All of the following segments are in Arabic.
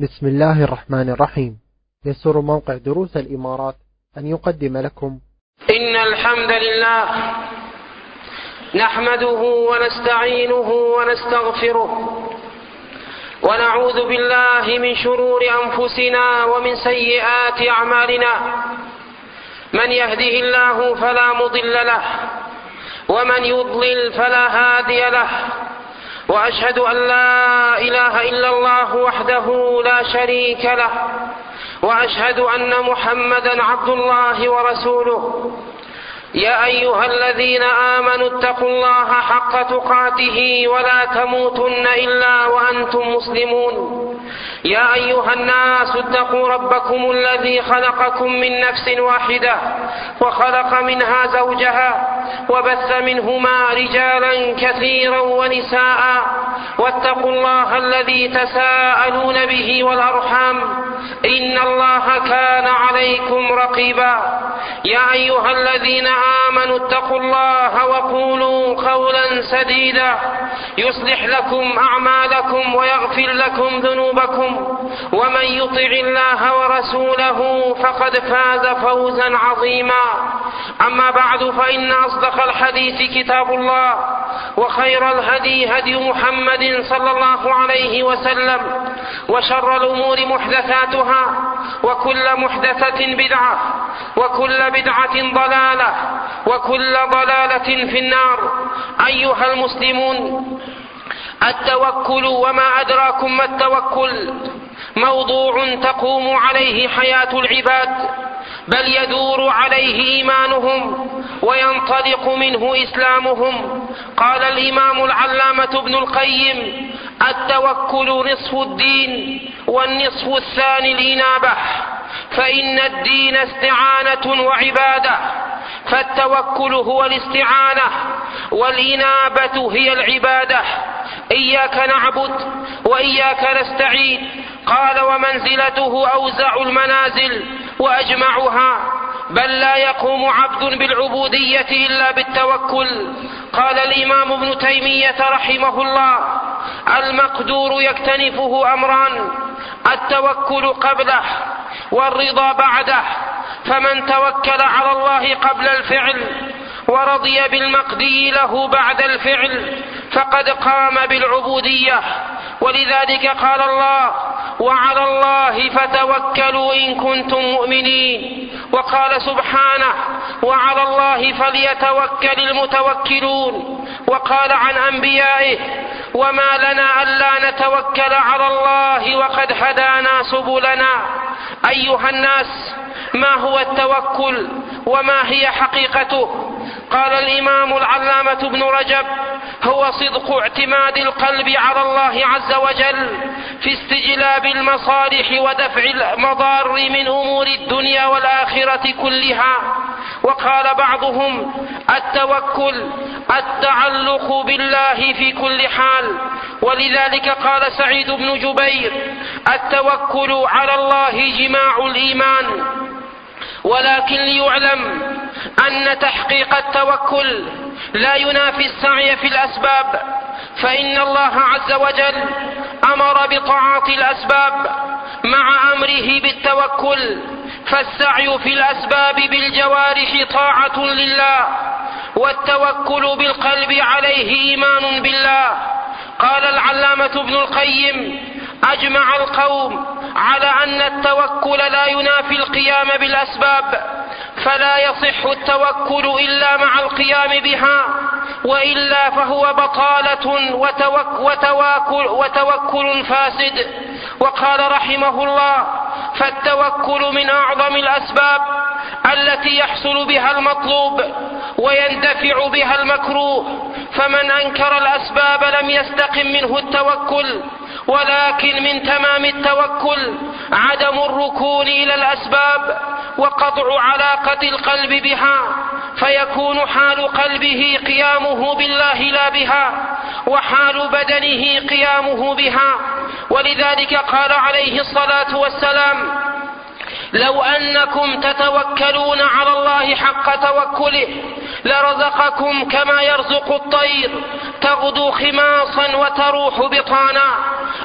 بسم الله الرحمن الرحيم. يسر موقع دروس الإمارات أن يقدم لكم إن الحمد لله نحمده ونستعينه ونستغفره ونعوذ بالله من شرور أنفسنا ومن سيئات أعمالنا. من يهده الله فلا مضل له ومن يضلل فلا هادي له، وأشهد أن لا إله إلا الله وحده لا شريك له، وأشهد أن محمدا عبد الله ورسوله. يا أيها الذين آمنوا اتقوا الله حق تقاته ولا تموتن إلا وأنتم مسلمون. يا أيها الناس اتقوا ربكم الذي خلقكم من نفس واحدة وخلق منها زوجها وبث منهما رجالا كثيرا ونساء، واتقوا الله الذي تساءلون به والأرحام إن الله كان عليكم رقيبا. يا أيها الذين آمنوا اتقوا الله وقولوا قولا سديدا يصلح لكم أعمالكم ويغفر لكم ذنوبكم، ومن يطع الله ورسوله فقد فاز فوزا عظيما. أما بعد، فإن أصدق الحديث كتاب الله، وخير الهدي هدي محمد صلى الله عليه وسلم، وشر الأمور محدثاتها، وكل محدثة بدعة، وكل بدعة ضلالة، وكل ضلالة في النار. أيها المسلمون، التوكل وما أدراكم ما التوكل موضوع تقوم عليه حياة العباد، بل يدور عليه إيمانهم وينطلق منه إسلامهم. قال الإمام العلامة ابن القيم: التوكل نصف الدين والنصف الثاني الإنابة، فإن الدين استعانة وعبادة، فالتوكل هو الاستعانة والإنابة هي العبادة. إياك نعبد وإياك نستعين. قال: ومنزلته أوزع المنازل وأجمعها، بل لا يقوم عبد بالعبودية إلا بالتوكل. قال الإمام ابن تيمية رحمه الله: المقدور يكتنفه أمران: التوكل قبله والرضا بعده، فمن توكل على الله قبل الفعل ورضي بالمقدي له بعد الفعل فقد قام بالعبودية. ولذلك قال الله: وعلى الله فتوكلوا إن كنتم مؤمنين. وقال سبحانه: وعلى الله فليتوكل المتوكلون. وقال عن أنبيائه: وما لنا ألا نتوكل على الله وقد هدانا سبلنا. أيها الناس، ما هو التوكل وما هي حقيقته؟ قال الإمام العلامة ابن رجب: هو صدق اعتماد القلب على الله عز وجل في استجلاب المصالح ودفع المضار من أمور الدنيا والآخرة كلها. وقال بعضهم: التوكل التعلق بالله في كل حال. ولذلك قال سعيد بن جبير: التوكل على الله جماع الإيمان. ولكن ليعلم أن تحقيق التوكل لا ينافي السعي في الأسباب، فإن الله عز وجل أمر بطاعة الأسباب مع أمره بالتوكل، فالسعي في الأسباب بالجوارح طاعة لله، والتوكل بالقلب عليه إيمان بالله. قال العلامة ابن القيم: أجمع القوم على أن التوكل لا ينافي القيام بالأسباب، فلا يصح التوكل إلا مع القيام بها، وإلا فهو بطالة وتوكل فاسد. وقال رحمه الله: فالتوكل من أعظم الأسباب التي يحصل بها المطلوب ويندفع بها المكروه، فمن أنكر الأسباب لم يستقم منه التوكل. ولكن من تمام التوكل عدم الركون إلى الأسباب وقطع علاقة القلب بها، فيكون حال قلبه قيامه بالله لا بها، وحال بدنه قيامه بها. ولذلك قال عليه الصلاة والسلام: لو أنكم تتوكلون على الله حق توكله لرزقكم كما يرزق الطير تغدو خماصا وتروح بطانا.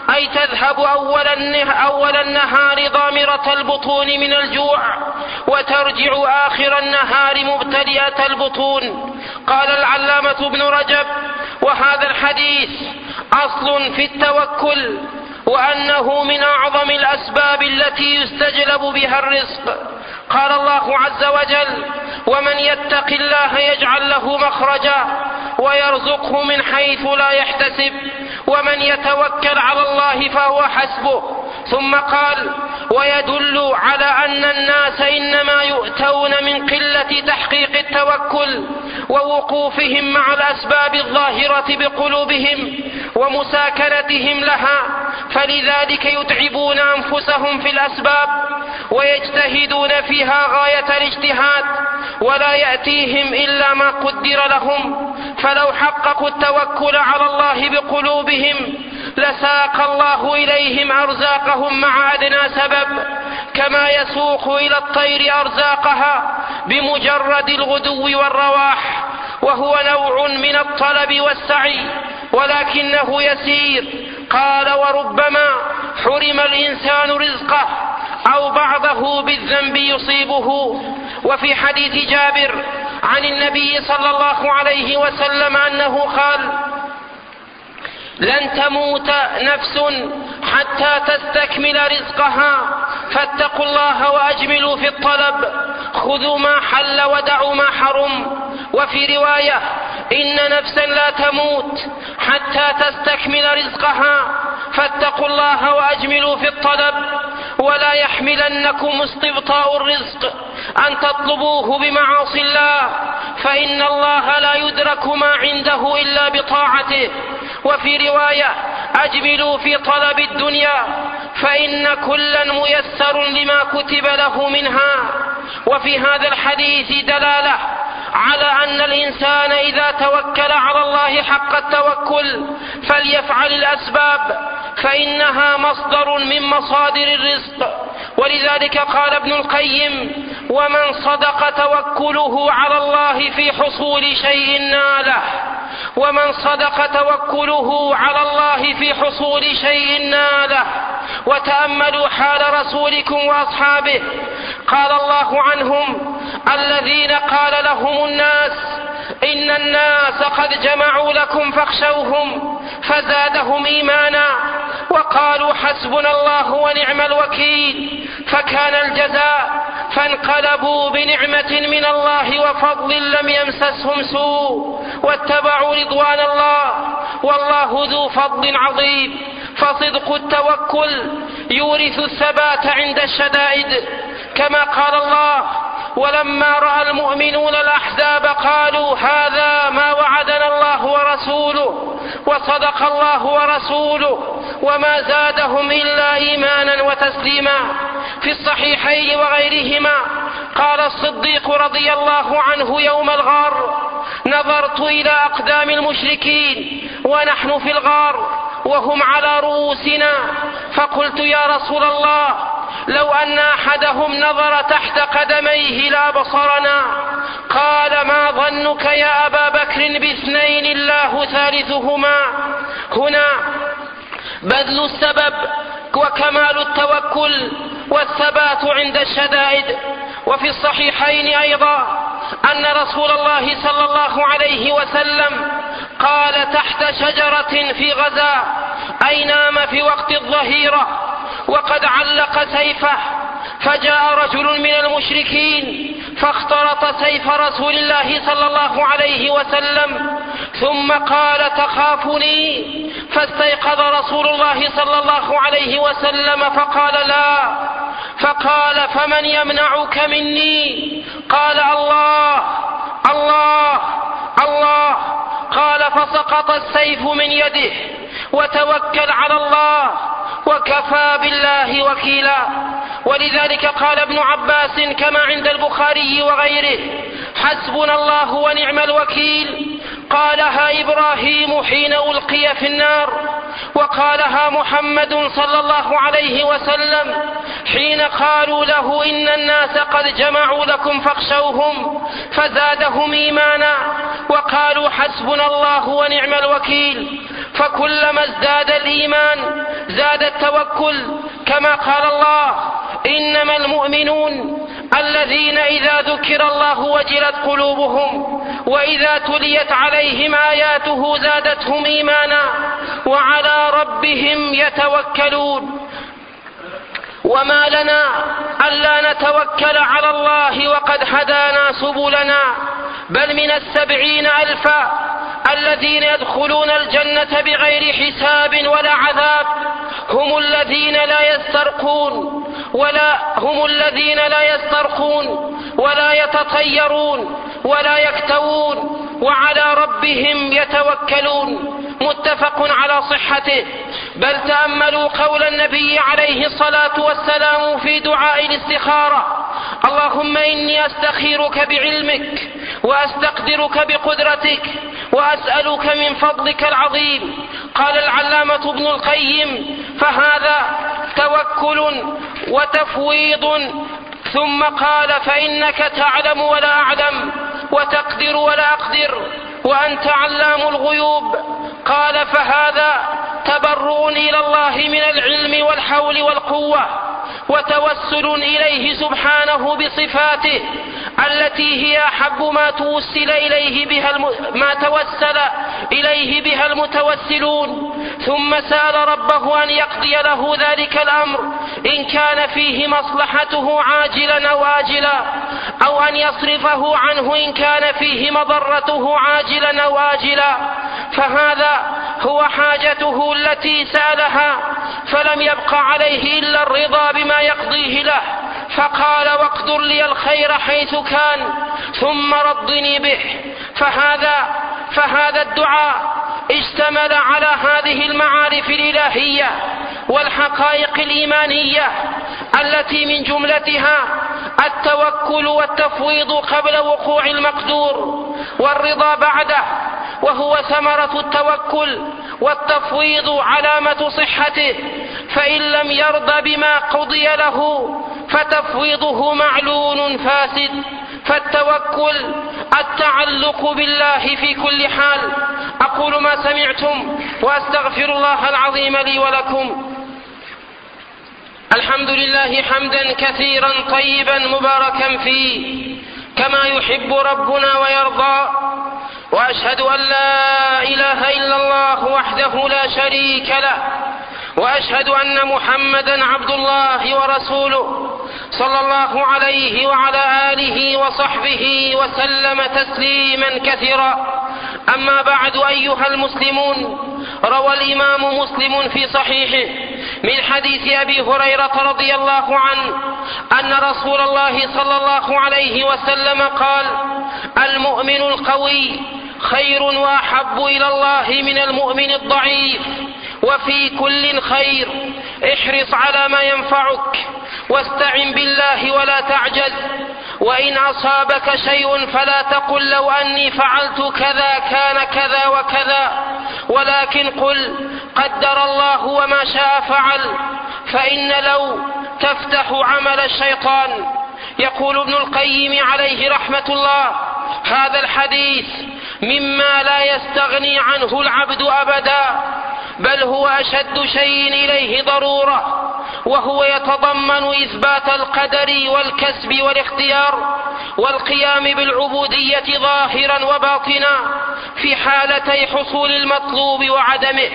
أي تذهب أول النهار ضامرة البطون من الجوع وترجع آخر النهار مبتلئة البطون. قال العلامة ابن رجب: وهذا الحديث أصل في التوكل، وأنه من أعظم الأسباب التي يستجلب بها الرزق. قال الله عز وجل: ومن يتق الله يجعل له مخرجا ويرزقه من حيث لا يحتسب ومن يتوكل على الله فهو حسبه. ثم قال: ويدل على أن الناس إنما يؤتون من قلة تحقيق التوكل ووقوفهم مع الأسباب الظاهرة بقلوبهم ومساكنتهم لها، فلذلك يتعبون أنفسهم في الأسباب ويجتهدون فيها غاية الاجتهاد ولا يأتيهم إلا ما قدر لهم. فلو حققوا التوكل على الله بقلوبهم لساق الله إليهم أرزاقهم مع أدنى سبب، كما يسوق إلى الطير أرزاقها بمجرد الغدو والرواح، وهو نوع من الطلب والسعي ولكنه يسير. قال: وربما حرم الإنسان رزقه أو بعضه بالذنب يصيبه. وفي حديث جابر عن النبي صلى الله عليه وسلم أنه قال: لن تموت نفس حتى تستكمل رزقها، فاتقوا الله وأجملوا في الطلب، خذوا ما حل ودعوا ما حرم. وفي رواية: إن نفسا لا تموت حتى تستكمل رزقها، فاتقوا الله وأجملوا في الطلب، ولا يحملنكم استبطاء الرزق أن تطلبوه بمعاصي الله، فإن الله لا يدرك ما عنده إلا بطاعته. وفي رواية: أجملوا في طلب الدنيا فإن كلا ميسر لما كتب له منها. وفي هذا الحديث دلالة على أن الإنسان إذا توكل على الله حق التوكل فليفعل الأسباب، فإنها مصدر من مصادر الرزق. ولذلك قال ابن القيم: ومن صدق توكله على الله في حصول شيء ناله، ومن صدق توكله على الله في حصول شيء ناله. وتأملوا حال رسولكم وأصحابه، قال الله عنهم: الذين قال لهم الناس إن الناس قد جمعوا لكم فاخشوهم فزادهم إيمانا وقالوا حسبنا الله ونعم الوكيل، فكان الجزاء فانقلبوا بنعمة من الله وفضل لم يمسسهم سوء واتبعوا رضوان الله والله ذو فضل عظيم. فصدق التوكل يورث الثبات عند الشدائد، كما قال الله: ولما رأى المؤمنون الأحزاب قالوا هذا ما وعدنا الله ورسوله وصدق الله ورسوله وما زادهم إلا إيمانا وتسليما. في الصحيحين وغيرهما قال الصديق رضي الله عنه يوم الغار: نظرت إلى أقدام المشركين ونحن في الغار وهم على رؤوسنا، فقلت: يا رسول الله، لو أن أحدهم نظر تحت قدميه لأبصرنا. قال: ما ظنك يا أبا بكر باثنين الله ثالثهما؟ هنا بذل السبب وكمال التوكل والثبات عند الشدائد. وفي الصحيحين أيضا أن رسول الله صلى الله عليه وسلم قال تحت شجرة في غزاة أي نام في وقت الظهيرة وقد علق سيفه، فجاء رجل من المشركين فاخترط سيف رسول الله صلى الله عليه وسلم ثم قال: تخافني؟ فاستيقظ رسول الله صلى الله عليه وسلم فقال: لا. فقال: فمن يمنعك مني؟ قال: الله الله الله. قال: فسقط السيف من يده وتوكل على الله وكفى بالله وكيلا. ولذلك قال ابن عباس كما عند البخاري وغيره: حسبنا الله ونعم الوكيل. قالها إبراهيم حين ألقي في النار، وقالها محمد صلى الله عليه وسلم حين قالوا له إن الناس قد جمعوا لكم فاخشوهم فزادهم إيمانا وقالوا حسبنا الله ونعم الوكيل. فكلما ازداد الإيمان زاد التوكل، كما قال الله: إنما المؤمنون الذين إذا ذكر الله وجلت قلوبهم وإذا تليت عليهم آياته زادتهم إيمانا وعلى ربهم يتوكلون. وما لنا ألا نتوكل على الله وقد هدانا سبلنا، بل من 70,000 الذين يدخلون الجنة بغير حساب ولا عذاب هم الذين لا يسترقون ولا يتطيرون ولا يكتوون وعلى ربهم يتوكلون. متفق على صحته. بل تأملوا قول النبي عليه الصلاة والسلام في دعاء الاستخارة: اللهم إني أستخيرك بعلمك وأستقدرك بقدرتك وأسألك من فضلك العظيم. قال العلامة ابن القيم: فهذا توكل وتفويض. ثم قال: فإنك تعلم ولا أعلم وتقدر ولا أقدر وأنت علام الغيوب. قال: فهذا تبرؤ إلى الله من العلم والحول والقوة وتوسل إليه سبحانه بصفاته التي هي أحب ما توسل إليه بها المتوسلون. ثم سأل ربه أن يقضي له ذلك الأمر إن كان فيه مصلحته عاجلا أو آجلا، أو أن يصرفه عنه إن كان فيه مضرته عاجلا أو آجلا. فهذا هو حاجته التي سألها، فلم يبق عليه إلا الرضا بما يقضيه له، فقال: واقدر لي الخير حيث كان ثم رضني به. فهذا الدعاء اشتمل على هذه المعارف الإلهية والحقائق الإيمانية التي من جملتها التوكل والتفويض قبل وقوع المقدور والرضا بعده، وهو ثمرة التوكل والتفويض علامة صحته، فإن لم يرضى بما قضي له فتفويضه معلول فاسد. فالتوكل التعلق بالله في كل حال. أقول ما سمعتم وأستغفر الله العظيم لي ولكم. الحمد لله حمدا كثيرا طيبا مباركا فيه كما يحب ربنا ويرضى، وأشهد أن لا إله إلا الله وحده لا شريك له، وأشهد أن محمدا عبد الله ورسوله صلى الله عليه وعلى آله وصحبه وسلم تسليما كثيرا. أما بعد أيها المسلمون، روى الإمام مسلم في صحيحه من حديث أبي هريرة رضي الله عنه أن رسول الله صلى الله عليه وسلم قال: المؤمن القوي خير وأحب إلى الله من المؤمن الضعيف، وفي كل خير، احرص على ما ينفعك واستعن بالله ولا تعجز، وإن أصابك شيء فلا تقل لو أني فعلت كذا كان كذا وكذا، ولكن قل قدر الله وما شاء فعل، فإن لو تفتح عمل الشيطان. يقول ابن القيم عليه رحمة الله: هذا الحديث مما لا يستغني عنه العبد أبدا، بل هو أشد شيء إليه ضرورة، وهو يتضمن إثبات القدر والكسب والاختيار والقيام بالعبودية ظاهرا وباطنا في حالتي حصول المطلوب وعدمه.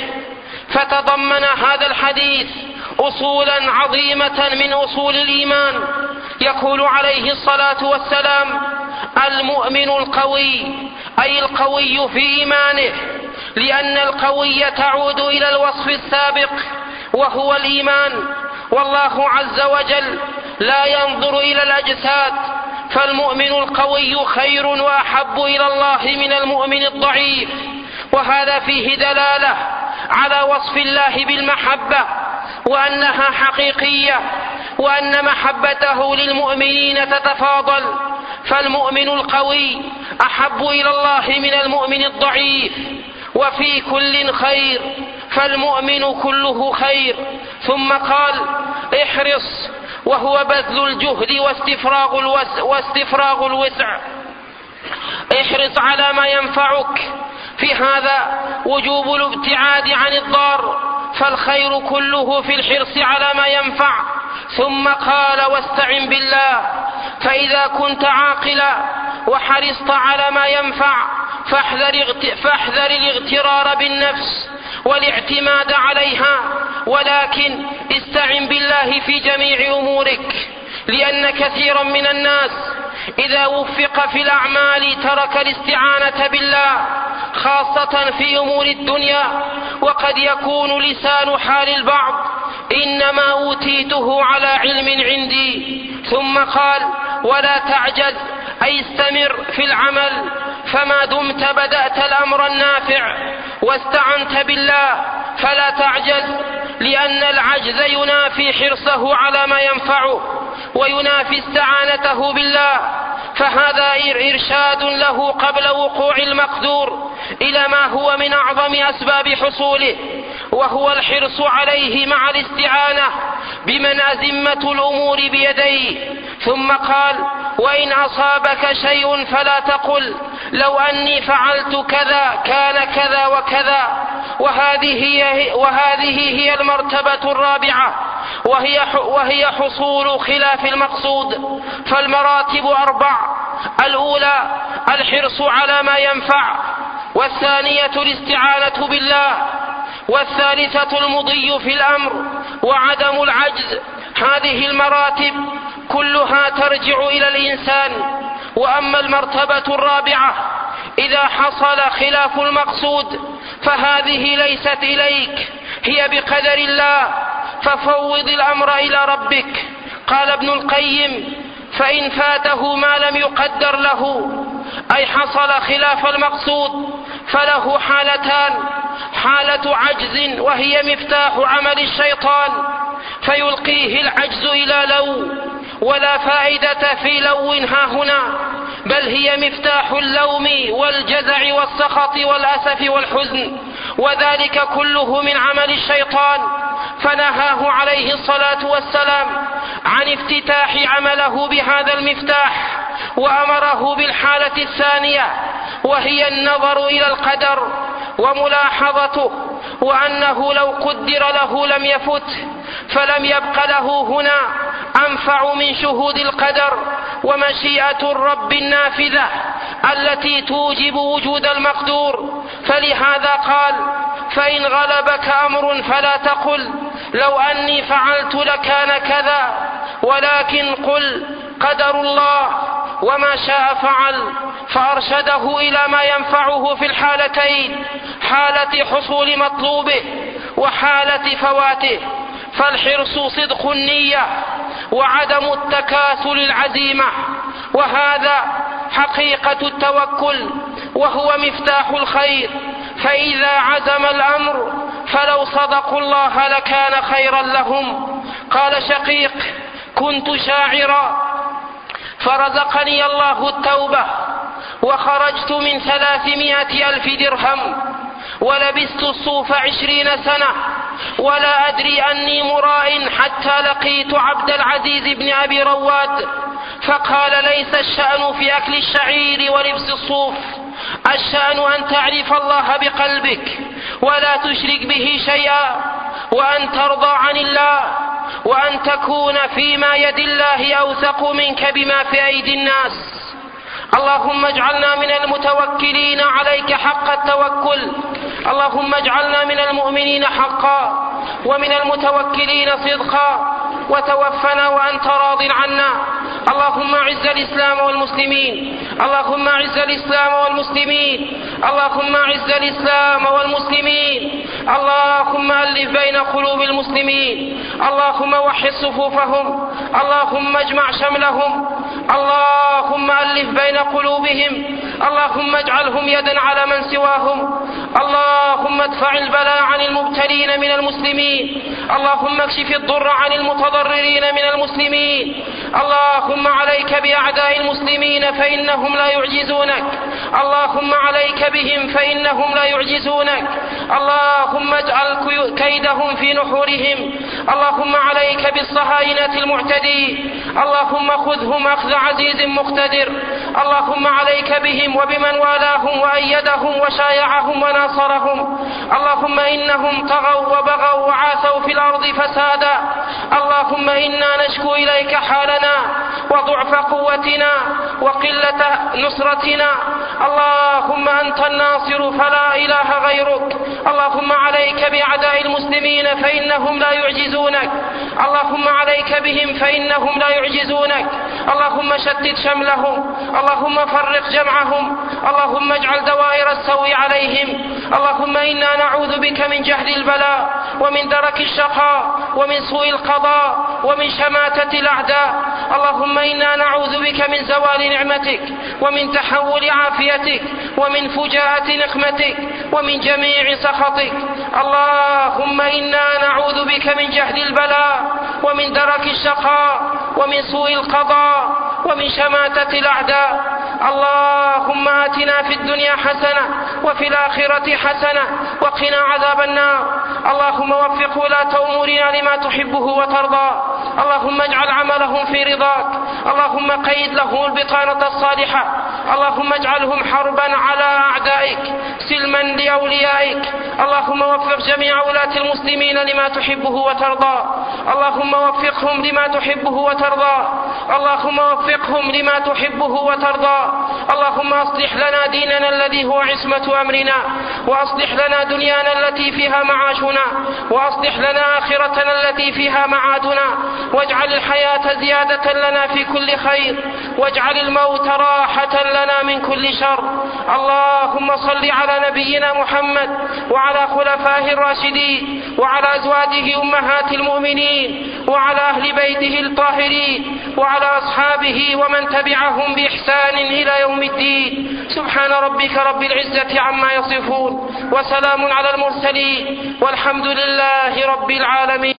فتضمن هذا الحديث أصولا عظيمة من أصول الإيمان. يقول عليه الصلاة والسلام: المؤمن القوي، أي القوي في إيمانه، لأن القوي تعود إلى الوصف السابق وهو الإيمان، والله عز وجل لا ينظر إلى الأجساد، فالمؤمن القوي خير وأحب إلى الله من المؤمن الضعيف. وهذا فيه دلالة على وصف الله بالمحبة وأنها حقيقية، وأن محبته للمؤمنين تتفاضل، فالمؤمن القوي أحب إلى الله من المؤمن الضعيف. وفي كل خير، فالمؤمن كله خير. ثم قال: احرص، وهو بذل الجهد واستفراغ الوسع. احرص على ما ينفعك، في هذا وجوب الابتعاد عن الضار، فالخير كله في الحرص على ما ينفع. ثم قال: واستعن بالله. فإذا كنت عاقلا وحرصت على ما ينفع فاحذر الاغترار بالنفس والاعتماد عليها، ولكن استعن بالله في جميع أمورك، لأن كثيرا من الناس إذا وفق في الأعمال ترك الاستعانة بالله، خاصة في أمور الدنيا. وقد يكون لسان حال البعض: إنما أوتيته على علم عندي. ثم قال: ولا تعجز، أي استمر في العمل، فما دمت بدأت الأمر النافع واستعنت بالله فلا تعجز، لأن العجز ينافي حرصه على ما ينفعه وينافي استعانته بالله. فهذا إرشاد له قبل وقوع المقدور إلى ما هو من أعظم أسباب حصوله، وهو الحرص عليه مع الاستعانة بمن أزمة الأمور بيديه. ثم قال: وإن أصابك شيء فلا تقل لو أني فعلت كذا كان كذا وكذا. وهذه هي المرتبة الرابعة، وهي حصول خلاف المقصود. فالمراتب 4: الأولى الحرص على ما ينفع، والثانية الاستعانة بالله، والثالثة المضي في الأمر وعدم العجز. هذه المراتب كلها ترجع إلى الإنسان. وأما المرتبة الرابعة إذا حصل خلاف المقصود فهذه ليست إليك، هي بقدر الله، ففوض الأمر إلى ربك. قال ابن القيم: فإن فاته ما لم يقدر له، أي حصل خلاف المقصود، فله حالتان: حالة عجز وهي مفتاح عمل الشيطان، فيلقيه العجز إلى لو، ولا فائدة في لو هاهنا، بل هي مفتاح اللوم والجزع والسخط والأسف والحزن، وذلك كله من عمل الشيطان. فنهاه عليه الصلاة والسلام عن افتتاح عمله بهذا المفتاح، وأمره بالحالة الثانية، وهي النظر إلى القدر وملاحظته، وأنه لو قدر له لم يفت، فلم يبق له هنا أنفع من شهود القدر ومشيئة الرب النافذة التي توجب وجود المقدور. فلهذا قال: فإن غلبك أمر فلا تقل لو أني فعلت لكان كذا، ولكن قل قدر الله وما شاء فعل. فأرشده إلى ما ينفعه في الحالتين: حالة حصول مطلوبه وحالة فواته. فالحرص صدق النية وعدم التكاسل العزيمة، وهذا حقيقة التوكل، وهو مفتاح الخير. فإذا عزم الأمر فلو صدقوا الله لكان خيرا لهم. قال شقيق: كنت شاعرا فرزقني الله التوبة، وخرجت من 300,000 درهم، ولبست الصوف 20 سنة، ولا أدري أني مراء حتى لقيت عبد العزيز بن أبي رواد، فقال: ليس الشأن في أكل الشعير ولبس الصوف، الشأن أن تعرف الله بقلبك ولا تشرك به شيئا، وأن ترضى عن الله، وأن تكون فيما يد الله أوثق منك بما في أيدي الناس. اللهم اجعلنا من المتوكلين عليك حق التوكل، اللهم اجعلنا من المؤمنين حقا ومن المتوكلين صدقا، وتوفنا وأنت راض عنا. اللهم اعز الإسلام والمسلمين، اللهم اعز الإسلام والمسلمين، اللهم اعز الإسلام والمسلمين، اللهم ألف بين قلوب المسلمين، اللهم وحد صفوفهم، اللهم اجمع شملهم، اللهم ألف بين قلوبهم، اللهم اجعلهم يدا على من سواهم، اللهم ادفع البلاء عن المبتلين من المسلمين، اللهم اكشف الضر عن المتضررين من المسلمين، اللهم عليك بأعداء المسلمين فإنهم لا يعجزونك، اللهم عليك بهم فإنهم لا يعجزونك، اللهم اجعل كيدهم في نحورهم، اللهم عليك بالصهاينة المعتدين، اللهم خذهم أخذ عزيز مقتدر، اللهم عليك بهم وبمن والاهم وأيدهم وشايعهم وناصرهم. اللهم إنهم طغوا وبغوا وعاثوا في الأرض فسادا. اللهم إنا نشكو إليك حالنا وضعف قوتنا وقلة نصرتنا. اللهم أنت الناصر فلا إله غيرك. اللهم عليك بأعداء المسلمين فإنهم لا يعجزونك. اللهم عليك بهم فإنهم لا يعجزونك. اللهم شتت شملهم. اللهم فرق جمعهم. اللهم اجعل دوائر السوء عليهم. اللهم إنا نعوذ بك من جهد البلاء ومن درك الشقاء ومن سوء القضاء ومن شماتة الأعداء. اللهم إنا نعوذ بك من زوال نعمتك ومن تحول عافيتك ومن فجاءة نقمتك ومن جميع سخطك. اللهم إنا نعوذ بك من جهد البلاء ومن درك الشقاء ومن سوء القضاء ومن شماتة الأعداء. اللهم آتنا في الدنيا حسنة وفي الآخرة حسنة وقنا عذاب النار. اللهم وفق ولاة أمورنا لما تحبه وترضى. اللهم اجعل عملهم في رضاك. اللهم قيد لهم البطانة الصالحة. اللهم اجعلهم حربا على أعدائك سلما لأوليائك. اللهم وفق جميع ولاة المسلمين لما تحبه وترضى. اللهم وفقهم لما تحبه وترضى. اللهم وفقهم لما تحبه وترضى. اللهم أصلح لنا ديننا الذي هو عصمة أمرنا، وأصلح لنا دنيانا التي فيها معاشنا، وأصلح لنا آخرتنا التي فيها معادنا، واجعل الحياة زيادة لنا في كل خير، واجعل الموت راحة لنا من كل شر. اللهم صل على نبينا محمد وعلى خلفائه الراشدين وعلى أزواجه أمهات المؤمنين وعلى أهل بيته الطاهرين وعلى أصحابه ومن تبعهم بإحسان إلى يوم الدين. سبحان ربك رب العزة عما يصفون، وسلام على المرسلين، والحمد لله رب العالمين.